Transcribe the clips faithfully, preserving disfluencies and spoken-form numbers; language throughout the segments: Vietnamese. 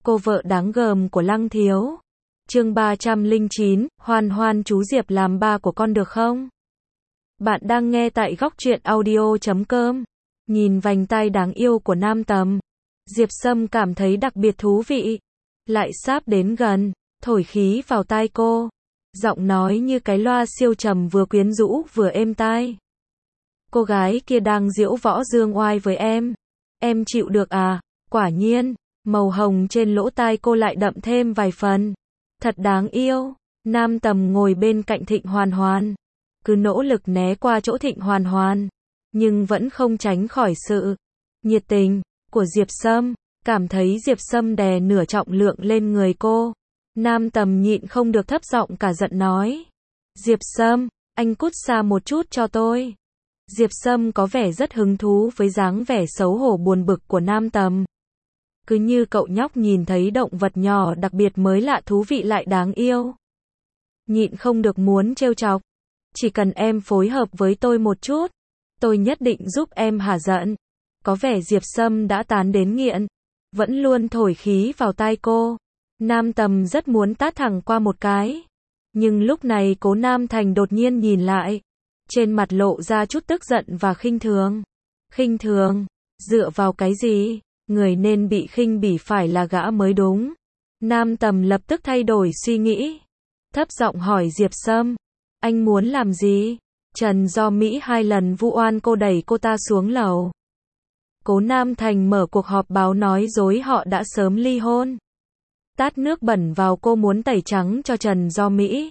cô vợ đáng gờm của Lăng Thiếu. Chương ba trăm lẻ chín, Hoan Hoan chú Diệp làm ba của con được không? Bạn đang nghe tại góc truyện audio chấm com. Nhìn vành tai đáng yêu của Nam Tầm, Diệp Sâm cảm thấy đặc biệt thú vị. Lại sáp đến gần, thổi khí vào tai cô. Giọng nói như cái loa siêu trầm vừa quyến rũ vừa êm tai. Cô gái kia đang diễu võ dương oai với em. Em chịu được à? Quả nhiên, màu hồng trên lỗ tai cô lại đậm thêm vài phần. Thật đáng yêu. Nam Tầm ngồi bên cạnh Thịnh Hoàn Hoàn. Cứ nỗ lực né qua chỗ Thịnh Hoàn Hoàn. Nhưng vẫn không tránh khỏi sự nhiệt tình của Diệp Sâm. Cảm thấy Diệp Sâm đè nửa trọng lượng lên người cô. Nam Tầm nhịn không được thấp giọng cả giận nói. Diệp Sâm, anh cút xa một chút cho tôi. Diệp Sâm có vẻ rất hứng thú với dáng vẻ xấu hổ buồn bực của Nam Tầm. Cứ như cậu nhóc nhìn thấy động vật nhỏ đặc biệt mới lạ thú vị lại đáng yêu. Nhịn không được muốn trêu chọc. Chỉ cần em phối hợp với tôi một chút, tôi nhất định giúp em hả giận. Có vẻ Diệp Sâm đã tán đến nghiện. Vẫn luôn thổi khí vào tai cô. Nam Tầm rất muốn tát thẳng qua một cái. Nhưng lúc này Cố Nam Thành đột nhiên nhìn lại. Trên mặt lộ ra chút tức giận và khinh thường. Khinh thường? Dựa vào cái gì? Người nên bị khinh bỉ phải là gã mới đúng. Nam Tầm lập tức thay đổi suy nghĩ. Thấp giọng hỏi Diệp Sâm. Anh muốn làm gì? Trần Do Mỹ hai lần vu oan cô đẩy cô ta xuống lầu. Cố Nam Thành mở cuộc họp báo nói dối họ đã sớm ly hôn. Tát nước bẩn vào cô muốn tẩy trắng cho Trần Do Mỹ.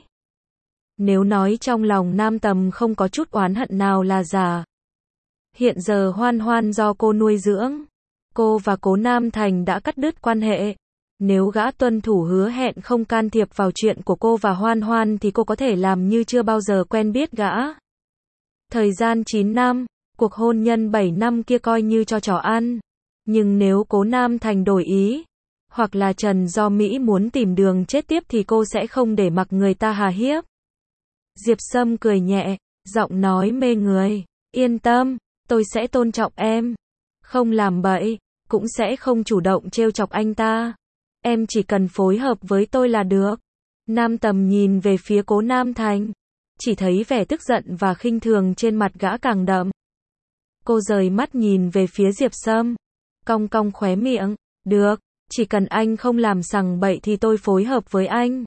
Nếu nói trong lòng Nam Tầm không có chút oán hận nào là giả. Hiện giờ Hoan Hoan do cô nuôi dưỡng. Cô và Cố Nam Thành đã cắt đứt quan hệ. Nếu gã tuân thủ hứa hẹn không can thiệp vào chuyện của cô và Hoan Hoan thì cô có thể làm như chưa bao giờ quen biết gã. Thời gian chín năm, cuộc hôn nhân bảy năm kia coi như cho trò ăn. Nhưng nếu Cố Nam Thành đổi ý, hoặc là Trần Do Mỹ muốn tìm đường chết tiếp thì cô sẽ không để mặc người ta hà hiếp. Diệp Sâm cười nhẹ, giọng nói mê người. Yên tâm, tôi sẽ tôn trọng em. Không làm bậy, cũng sẽ không chủ động trêu chọc anh ta. Em chỉ cần phối hợp với tôi là được. Nam Tầm nhìn về phía Cố Nam Thành. Chỉ thấy vẻ tức giận và khinh thường trên mặt gã càng đậm. Cô rời mắt nhìn về phía Diệp Sâm. Cong cong khóe miệng. Được, chỉ cần anh không làm sằng bậy thì tôi phối hợp với anh.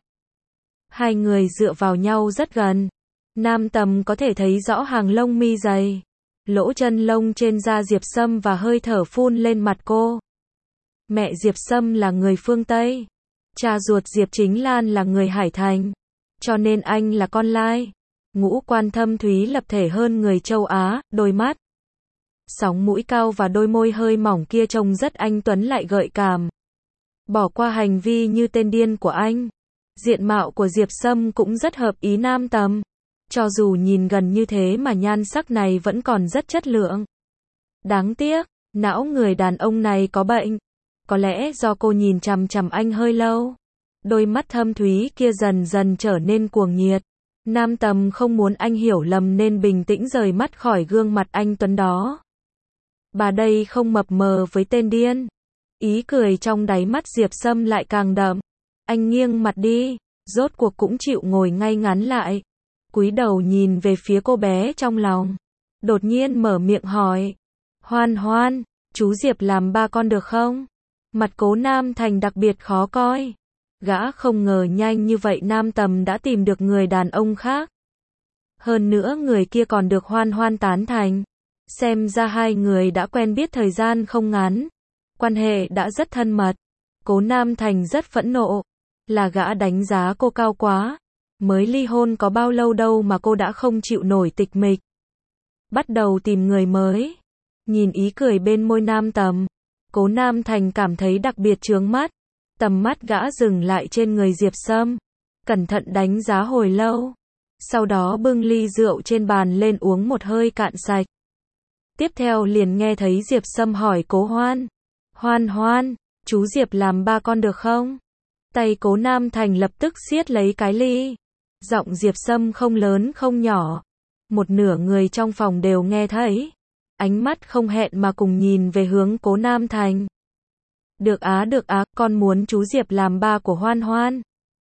Hai người dựa vào nhau rất gần. Nam Tầm có thể thấy rõ hàng lông mi dày, lỗ chân lông trên da Diệp Sâm và hơi thở phun lên mặt cô. Mẹ Diệp Sâm là người phương Tây. Cha ruột Diệp Chính Lan là người Hải Thành. Cho nên anh là con lai. Ngũ quan thâm thúy lập thể hơn người châu Á, đôi mắt, sóng mũi cao và đôi môi hơi mỏng kia trông rất anh tuấn lại gợi cảm. Bỏ qua hành vi như tên điên của anh, diện mạo của Diệp Sâm cũng rất hợp ý Nam Tầm. Cho dù nhìn gần như thế mà nhan sắc này vẫn còn rất chất lượng. Đáng tiếc, não người đàn ông này có bệnh. Có lẽ do cô nhìn chằm chằm anh hơi lâu. Đôi mắt thâm thúy kia dần dần trở nên cuồng nhiệt. Nam Tầm không muốn anh hiểu lầm nên bình tĩnh rời mắt khỏi gương mặt anh tuấn đó. Bà đây không mập mờ với tên điên. Ý cười trong đáy mắt Diệp Sâm lại càng đậm. Anh nghiêng mặt đi, rốt cuộc cũng chịu ngồi ngay ngắn lại. Cúi đầu nhìn về phía cô bé trong lòng. Đột nhiên mở miệng hỏi. Hoan Hoan, chú Diệp làm ba con được không? Mặt Cố Nam Thành đặc biệt khó coi. Gã không ngờ nhanh như vậy Nam Tầm đã tìm được người đàn ông khác. Hơn nữa người kia còn được Hoan Hoan tán thành. Xem ra hai người đã quen biết thời gian không ngắn. Quan hệ đã rất thân mật. Cố Nam Thành rất phẫn nộ. Là gã đánh giá cô cao quá. Mới ly hôn có bao lâu đâu mà cô đã không chịu nổi tịch mịch. Bắt đầu tìm người mới. Nhìn ý cười bên môi Nam Tầm, Cố Nam Thành cảm thấy đặc biệt chướng mắt. Tầm mắt gã dừng lại trên người Diệp Sâm. Cẩn thận đánh giá hồi lâu. Sau đó bưng ly rượu trên bàn lên uống một hơi cạn sạch. Tiếp theo liền nghe thấy Diệp Sâm hỏi Cố Hoan. Hoan Hoan, chú Diệp làm ba con được không? Tay Cố Nam Thành lập tức siết lấy cái ly. Giọng Diệp Sâm không lớn không nhỏ. Một nửa người trong phòng đều nghe thấy. Ánh mắt không hẹn mà cùng nhìn về hướng Cố Nam Thành. Được á được á, con muốn chú Diệp làm ba của Hoan Hoan.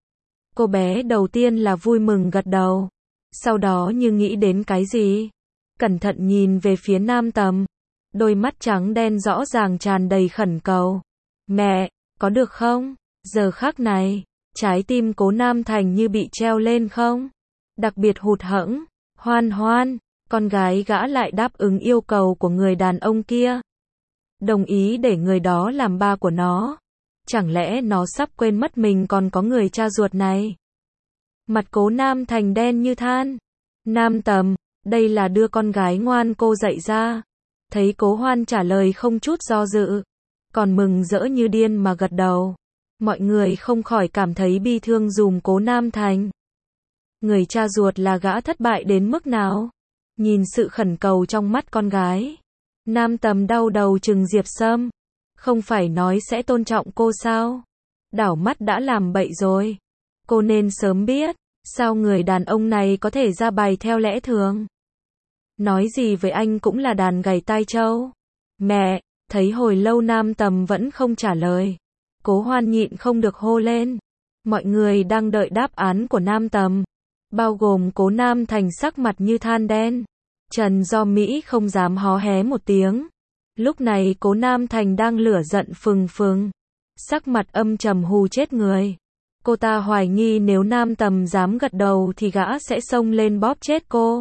Cô bé đầu tiên là vui mừng gật đầu. Sau đó như nghĩ đến cái gì, cẩn thận nhìn về phía Nam Tầm. Đôi mắt trắng đen rõ ràng tràn đầy khẩn cầu. Mẹ, có được không? Giờ khắc này, trái tim Cố Nam Thành như bị treo lên không? Đặc biệt hụt hẫng. Hoan Hoan, con gái gã lại đáp ứng yêu cầu của người đàn ông kia. Đồng ý để người đó làm ba của nó. Chẳng lẽ nó sắp quên mất mình còn có người cha ruột này? Mặt Cố Nam Thành đen như than. Nam Tầm, đây là đưa con gái ngoan cô dạy ra. Thấy Cố Hoan trả lời không chút do dự, còn mừng rỡ như điên mà gật đầu. Mọi người không khỏi cảm thấy bi thương dùm Cố Nam Thành. Người cha ruột là gã thất bại đến mức nào? Nhìn sự khẩn cầu trong mắt con gái, Nam Tầm đau đầu trừng Diệp Sâm. Không phải nói sẽ tôn trọng cô sao? Đảo mắt đã làm bậy rồi. Cô nên sớm biết, sao người đàn ông này có thể ra bài theo lẽ thường. Nói gì với anh cũng là đàn gảy tai trâu. Mẹ, thấy hồi lâu Nam Tầm vẫn không trả lời. Cố Hoan nhịn không được hô lên. Mọi người đang đợi đáp án của Nam Tầm, bao gồm Cố Nam Thành sắc mặt như than đen. Trần Do Mỹ không dám hó hé một tiếng. Lúc này Cố Nam Thành đang lửa giận phừng phừng, sắc mặt âm trầm hù chết người. Cô ta hoài nghi nếu Nam Tầm dám gật đầu thì gã sẽ xông lên bóp chết cô.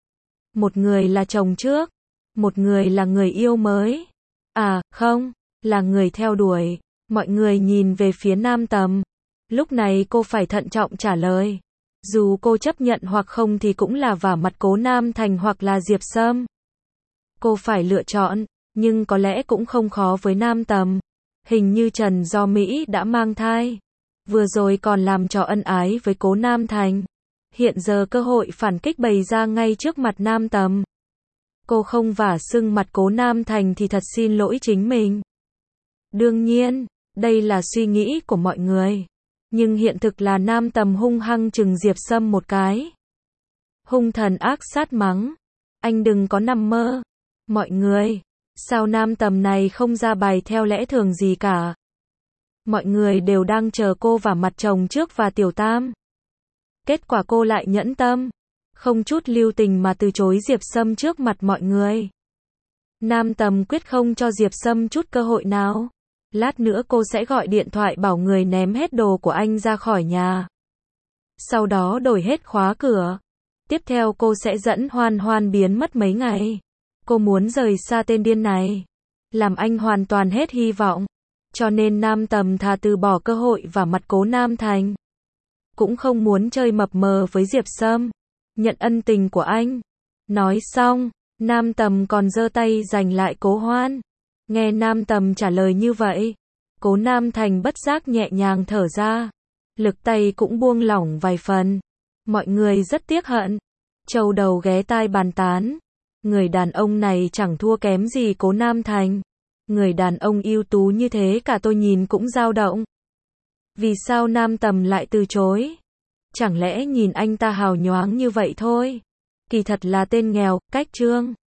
Một người là chồng trước, một người là người yêu mới. À, không, là người theo đuổi. Mọi người nhìn về phía Nam Tầm. Lúc này cô phải thận trọng trả lời. Dù cô chấp nhận hoặc không thì cũng là vả mặt Cố Nam Thành hoặc là Diệp Sâm. Cô phải lựa chọn, nhưng có lẽ cũng không khó với Nam Tầm. Hình như Trần Do Mỹ đã mang thai. Vừa rồi còn làm trò ân ái với Cố Nam Thành. Hiện giờ cơ hội phản kích bày ra ngay trước mặt Nam Tầm. Cô không vả sưng mặt Cố Nam Thành thì thật xin lỗi chính mình. Đương nhiên, đây là suy nghĩ của mọi người. Nhưng hiện thực là Nam Tầm hung hăng trừng Diệp Sâm một cái. Hung thần ác sát mắng. Anh đừng có nằm mơ. Mọi người, sao Nam Tầm này không ra bài theo lẽ thường gì cả? Mọi người đều đang chờ cô vả mặt chồng trước và Tiểu Tam. Kết quả cô lại nhẫn tâm, không chút lưu tình mà từ chối Diệp Sâm trước mặt mọi người. Nam Tầm quyết không cho Diệp Sâm chút cơ hội nào. Lát nữa cô sẽ gọi điện thoại bảo người ném hết đồ của anh ra khỏi nhà. Sau đó đổi hết khóa cửa. Tiếp theo cô sẽ dẫn Hoan Hoan biến mất mấy ngày. Cô muốn rời xa tên điên này, làm anh hoàn toàn hết hy vọng. Cho nên Nam Tầm thà từ bỏ cơ hội và mặt Cố Nam Thành. Cũng không muốn chơi mập mờ với Diệp Sâm, nhận ân tình của anh. Nói xong, Nam Tầm còn giơ tay giành lại Cố Hoan. Nghe Nam Tầm trả lời như vậy, Cố Nam Thành bất giác nhẹ nhàng thở ra. Lực tay cũng buông lỏng vài phần. Mọi người rất tiếc hận. Châu đầu ghé tai bàn tán. Người đàn ông này chẳng thua kém gì Cố Nam Thành. Người đàn ông ưu tú như thế cả tôi nhìn cũng dao động. Vì sao Nam Tầm lại từ chối? Chẳng lẽ nhìn anh ta hào nhoáng như vậy thôi? Kỳ thật là tên nghèo, cách trương.